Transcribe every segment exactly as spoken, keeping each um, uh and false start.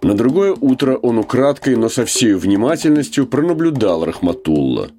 На другое утро он украдкой, но со всей внимательностью пронаблюдал Рахматулла.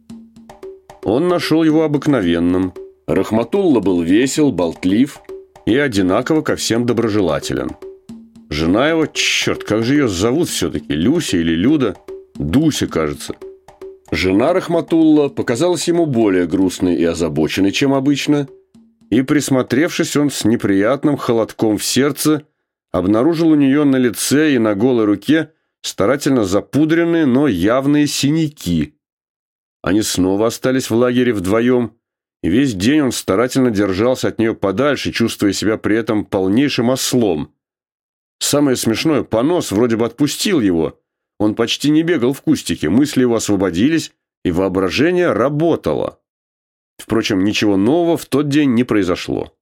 Он нашел его обыкновенным. Рахматулла был весел, болтлив и одинаково ко всем доброжелателен. Жена его, черт, как же ее зовут все-таки, Люся или Люда? Дуся, кажется. Жена Рахматулла показалась ему более грустной и озабоченной, чем обычно, и, присмотревшись, он с неприятным холодком в сердце обнаружил у нее на лице и на голой руке старательно запудренные, но явные синяки. Они снова остались в лагере вдвоем, и весь день он старательно держался от нее подальше, чувствуя себя при этом полнейшим ослом. Самое смешное, понос вроде бы отпустил его. Он почти не бегал в кустике, мысли его освободились, и воображение работало. Впрочем, ничего нового в тот день не произошло.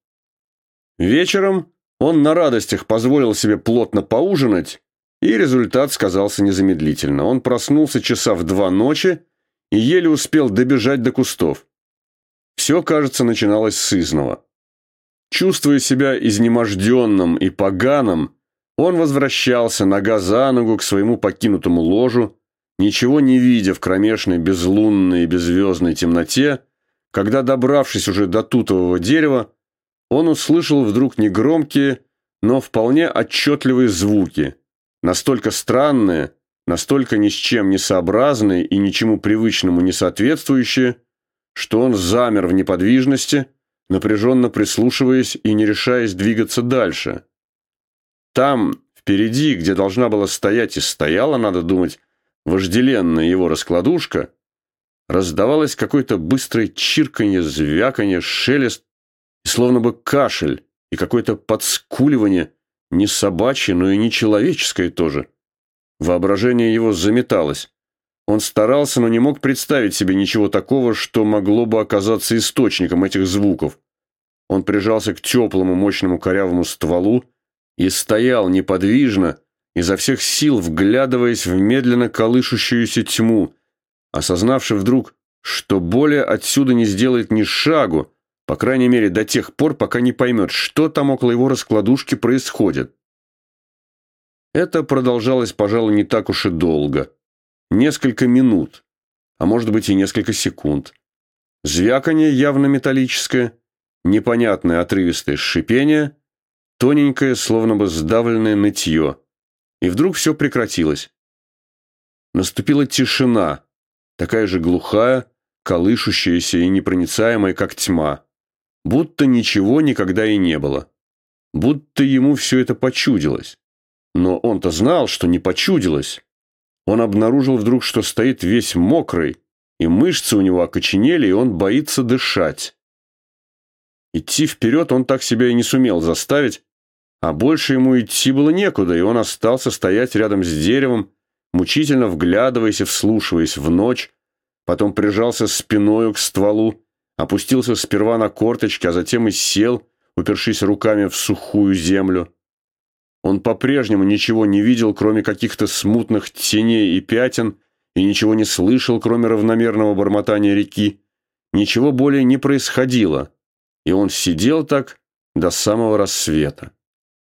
Вечером он на радостях позволил себе плотно поужинать, и результат сказался незамедлительно. Он проснулся часа в два ночи и еле успел добежать до кустов. Все, кажется, начиналось с изного. Чувствуя себя изнеможденным и поганым, он возвращался нога за ногу к своему покинутому ложу, ничего не видя в кромешной безлунной и беззвездной темноте, когда, добравшись уже до тутового дерева, он услышал вдруг негромкие, но вполне отчетливые звуки, настолько странные, настолько ни с чем не сообразные и ничему привычному не соответствующие, что он замер в неподвижности, напряженно прислушиваясь и не решаясь двигаться дальше. Там, впереди, где должна была стоять и стояла, надо думать, вожделенная его раскладушка, раздавалось какое-то быстрое чирканье, звяканье, шелест, и словно бы кашель, и какое-то подскуливание, не собачье, но и не человеческое тоже. Воображение его заметалось. Он старался, но не мог представить себе ничего такого, что могло бы оказаться источником этих звуков. Он прижался к теплому, мощному корявому стволу и стоял неподвижно, изо всех сил вглядываясь в медленно колышущуюся тьму, осознавший вдруг, что более отсюда не сделает ни шагу, по крайней мере до тех пор, пока не поймет, что там около его раскладушки происходит. Это продолжалось, пожалуй, не так уж и долго. Несколько минут, а может быть и несколько секунд. Звяканье явно металлическое, непонятное отрывистое шипение, тоненькое, словно бы сдавленное нытье. И вдруг все прекратилось. Наступила тишина, такая же глухая, колышущаяся и непроницаемая, как тьма. Будто ничего никогда и не было. Будто ему все это почудилось. Но он-то знал, что не почудилось. Он обнаружил вдруг, что стоит весь мокрый, и мышцы у него окоченели, и он боится дышать. Идти вперед он так себя и не сумел заставить, а больше ему идти было некуда, и он остался стоять рядом с деревом, мучительно вглядываясь и вслушиваясь в ночь, потом прижался спиною к стволу, опустился сперва на корточки, а затем и сел, упершись руками в сухую землю. Он по-прежнему ничего не видел, кроме каких-то смутных теней и пятен, и ничего не слышал, кроме равномерного бормотания реки. Ничего более не происходило, и он сидел так до самого рассвета.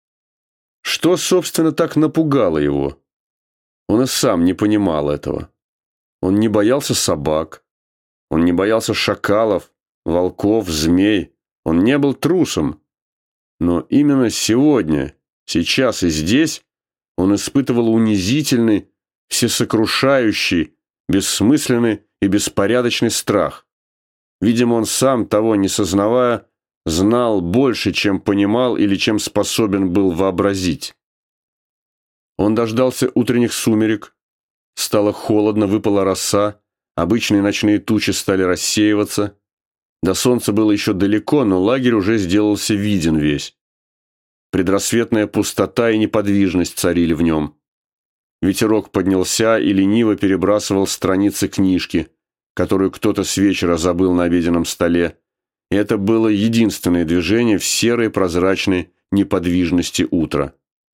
Что, собственно, так напугало его? Он и сам не понимал этого. Он не боялся собак, он не боялся шакалов, волков, змей, он не был трусом. Но именно сегодня, сейчас и здесь он испытывал унизительный, всесокрушающий, бессмысленный и беспорядочный страх. Видимо, он сам, того не сознавая, знал больше, чем понимал или чем способен был вообразить. Он дождался утренних сумерек, стало холодно, выпала роса, обычные ночные тучи стали рассеиваться. До солнца было еще далеко, но лагерь уже сделался виден весь. Предрассветная пустота и неподвижность царили в нем. Ветерок поднялся и лениво перебрасывал страницы книжки, которую кто-то с вечера забыл на обеденном столе. И это было единственное движение в серой прозрачной неподвижности утра.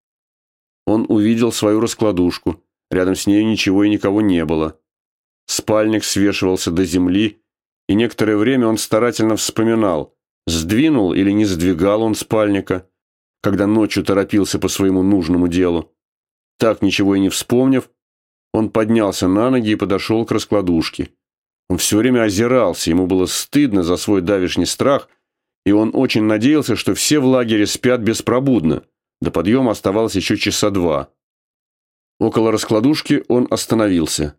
Он увидел свою раскладушку. Рядом с ней ничего и никого не было. Спальник свешивался до земли, и некоторое время он старательно вспоминал, сдвинул или не сдвигал он спальника, когда ночью торопился по своему нужному делу. Так, ничего и не вспомнив, он поднялся на ноги и подошел к раскладушке. Он все время озирался, ему было стыдно за свой давешний страх, и он очень надеялся, что все в лагере спят беспробудно. До подъема оставалось еще часа два. Около раскладушки он остановился.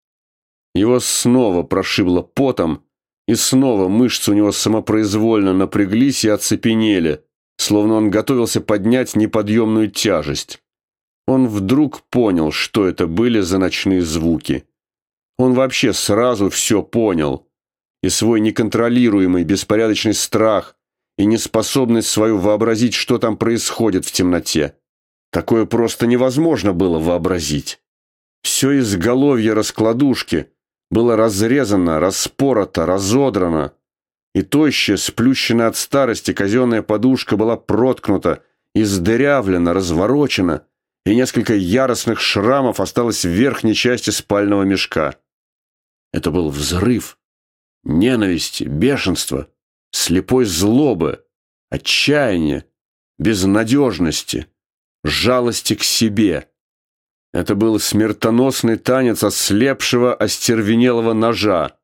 Его снова прошибло потом, и снова мышцы у него самопроизвольно напряглись и оцепенели, словно он готовился поднять неподъемную тяжесть. Он вдруг понял, что это были за ночные звуки. Он вообще сразу все понял. И свой неконтролируемый беспорядочный страх, и неспособность свою вообразить, что там происходит в темноте. Такое просто невозможно было вообразить. Все изголовье раскладушки было разрезано, распорото, разодрано. И тощая, сплющенная от старости казенная подушка была проткнута, издырявлена, разворочена, и несколько яростных шрамов осталось в верхней части спального мешка. Это был взрыв ненависти, бешенства, слепой злобы, отчаяния, безнадежности, жалости к себе. Это был смертоносный танец ослепшего, остервенелого ножа.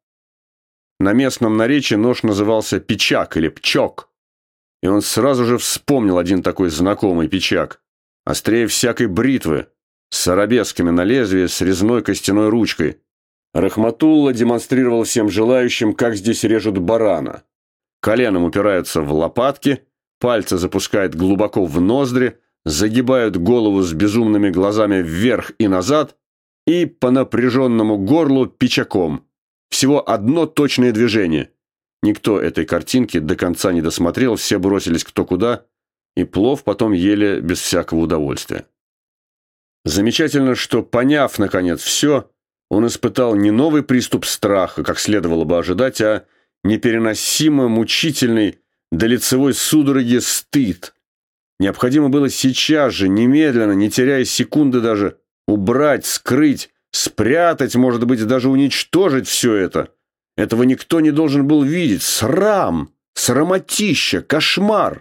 На местном наречии нож назывался пичак или пчок, и он сразу же вспомнил один такой знакомый пичак, острее всякой бритвы, с арабесками на лезвии, с резной костяной ручкой. Рахматулла демонстрировал всем желающим, как здесь режут барана. Коленом упираются в лопатки, пальцы запускают глубоко в ноздри, загибают голову с безумными глазами вверх и назад и по напряженному горлу пичаком. Всего одно точное движение. Никто этой картинки до конца не досмотрел, все бросились кто куда, и плов потом ели без всякого удовольствия. Замечательно, что, поняв, наконец, все, он испытал не новый приступ страха, как следовало бы ожидать, а непереносимо мучительный до лицевой судороги стыд. Необходимо было сейчас же, немедленно, не теряя секунды даже, убрать, скрыть, спрятать, может быть, даже уничтожить все это. Этого никто не должен был видеть. Срам, срамотища, кошмар.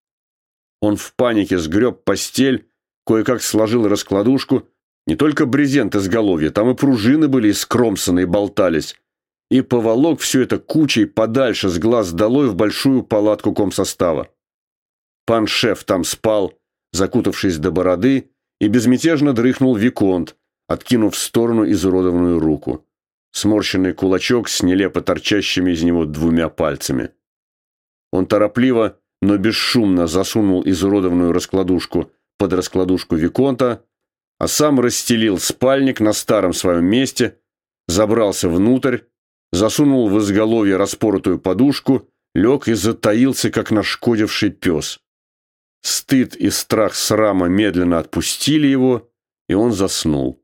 Он в панике сгреб постель, кое-как сложил раскладушку, не только брезент изголовья, там и пружины были искромсаны и болтались, и поволок все это кучей подальше с глаз долой в большую палатку комсостава. Пан шеф там спал, закутавшись до бороды, и безмятежно дрыхнул виконт, откинув в сторону изуродованную руку. Сморщенный кулачок с нелепо торчащими из него двумя пальцами. Он торопливо, но бесшумно засунул изуродованную раскладушку под раскладушку виконта, а сам расстелил спальник на старом своем месте, забрался внутрь, засунул в изголовье распоротую подушку, лег и затаился, как нашкодивший пес. Стыд и страх срама медленно отпустили его, и он заснул.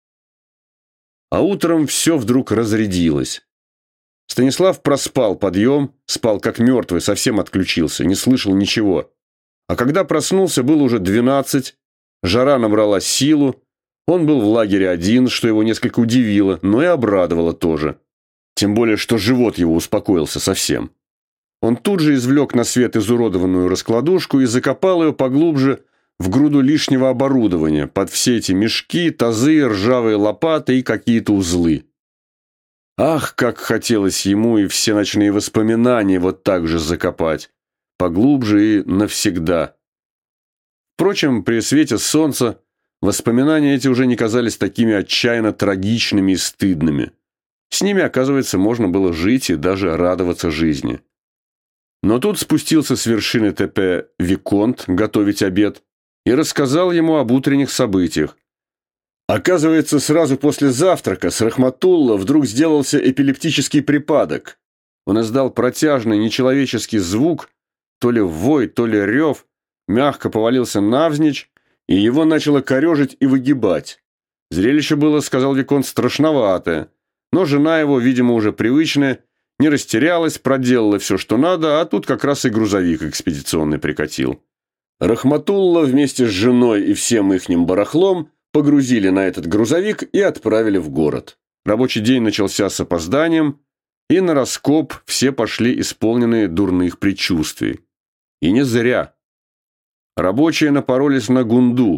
А утром все вдруг разрядилось. Станислав проспал подъем, спал как мертвый, совсем отключился, не слышал ничего. А когда проснулся, было уже двенадцать, жара набрала силу, он был в лагере один, что его несколько удивило, но и обрадовало тоже. Тем более, что живот его успокоился совсем. Он тут же извлек на свет изуродованную раскладушку и закопал ее поглубже в груду лишнего оборудования, под все эти мешки, тазы, ржавые лопаты и какие-то узлы. Ах, как хотелось ему и все ночные воспоминания вот так же закопать, поглубже и навсегда. Впрочем, при свете солнца воспоминания эти уже не казались такими отчаянно трагичными и стыдными. С ними, оказывается, можно было жить и даже радоваться жизни. Но тут спустился с вершины ТП виконт готовить обед и рассказал ему об утренних событиях. Оказывается, сразу после завтрака с Рахматулла вдруг сделался эпилептический припадок. Он издал протяжный нечеловеческий звук, то ли вой, то ли рев, мягко повалился навзничь, и его начало корежить и выгибать. Зрелище было, сказал виконт, страшноватое, но жена его, видимо, уже привычная, не растерялась, проделала все, что надо, а тут как раз и грузовик экспедиционный прикатил. Рахматулла вместе с женой и всем ихним барахлом погрузили на этот грузовик и отправили в город. Рабочий день начался с опозданием, и на раскоп все пошли исполненные дурных предчувствий. И не зря. Рабочие напоролись на гунду,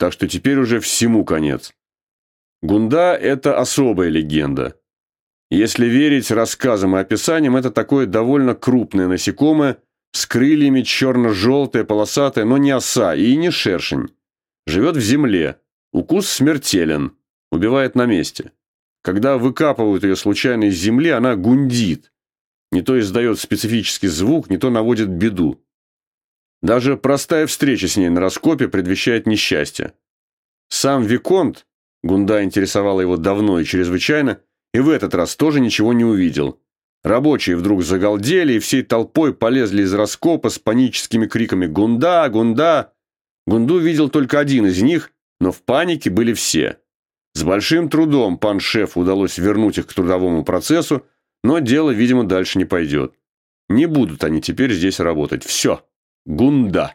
так что теперь уже всему конец. Гунда – это особая легенда. Если верить рассказам и описаниям, это такое довольно крупное насекомое с крыльями, черно-желтое, полосатое, но не оса и не шершень. Живет в земле. Укус смертелен. Убивает на месте. Когда выкапывают ее случайно из земли, она гундит. Не то издает специфический звук, не то наводит беду. Даже простая встреча с ней на раскопе предвещает несчастье. Сам Виконт, Гунда интересовала его давно и чрезвычайно, и в этот раз тоже ничего не увидел. Рабочие вдруг загалдели и всей толпой полезли из раскопа с паническими криками «Гунда! Гунда!». Гунду видел только один из них, но в панике были все. С большим трудом пан-шефу удалось вернуть их к трудовому процессу, но дело, видимо, дальше не пойдет. Не будут они теперь здесь работать. Все. Гунда.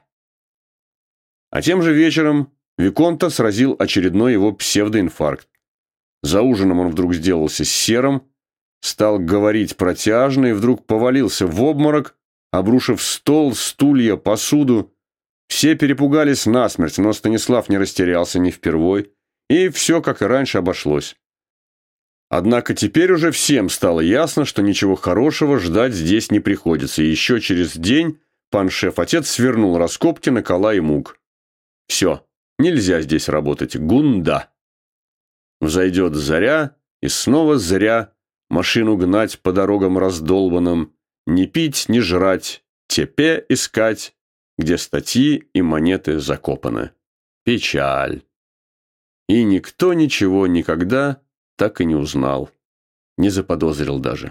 А тем же вечером Виконта сразил очередной его псевдоинфаркт. За ужином он вдруг сделался серым, стал говорить протяжно и вдруг повалился в обморок, обрушив стол, стулья, посуду. Все перепугались насмерть, но Станислав не растерялся ни впервой, и все, как и раньше, обошлось. Однако теперь уже всем стало ясно, что ничего хорошего ждать здесь не приходится, и еще через день пан-шеф-отец свернул раскопки на кола и мук. Все, нельзя здесь работать, гунда. Взойдет заря, и снова зря машину гнать по дорогам раздолбанным, не пить, не жрать, тепе искать, где статьи и монеты закопаны. Печаль. И никто ничего никогда так и не узнал, не заподозрил даже.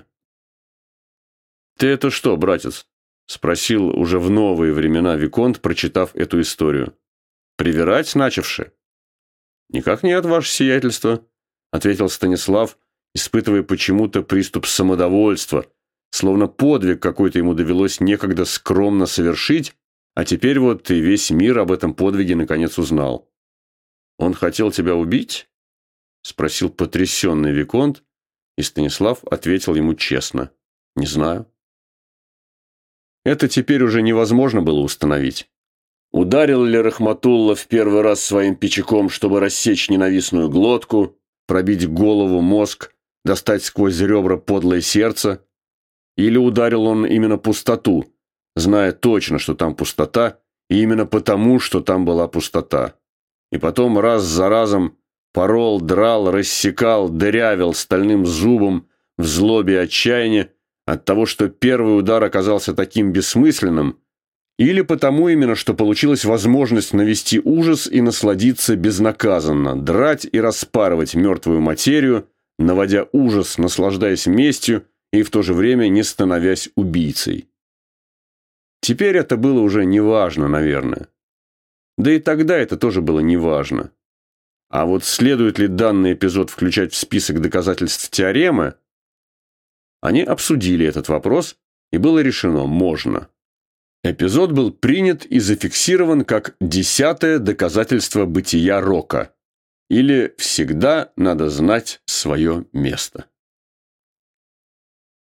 «Ты это что, братец?» — спросил уже в новые времена Виконт, прочитав эту историю. «Привирать начавши?» «Никак нет, ваше сиятельство», — ответил Станислав, испытывая почему-то приступ самодовольства, словно подвиг какой-то ему довелось некогда скромно совершить, а теперь вот и весь мир об этом подвиге наконец узнал. «Он хотел тебя убить?» — спросил потрясенный Виконт, и Станислав ответил ему честно. «Не знаю». Это теперь уже невозможно было установить. Ударил ли Рахматулла в первый раз своим пичаком, чтобы рассечь ненавистную глотку, пробить голову, мозг, достать сквозь ребра подлое сердце? Или ударил он именно пустоту, зная точно, что там пустота, и именно потому, что там была пустота? И потом раз за разом порол, драл, рассекал, дырявил стальным зубом в злобе и отчаянии от того, что первый удар оказался таким бессмысленным, или потому именно, что получилась возможность навести ужас и насладиться безнаказанно, драть и распарывать мертвую материю, наводя ужас, наслаждаясь местью и в то же время не становясь убийцей. Теперь это было уже неважно, наверное. Да и тогда это тоже было неважно. А вот следует ли данный эпизод включать в список доказательств теоремы? Они обсудили этот вопрос, и было решено – можно. Эпизод был принят и зафиксирован как десятое доказательство бытия Рока. Или «всегда надо знать свое место».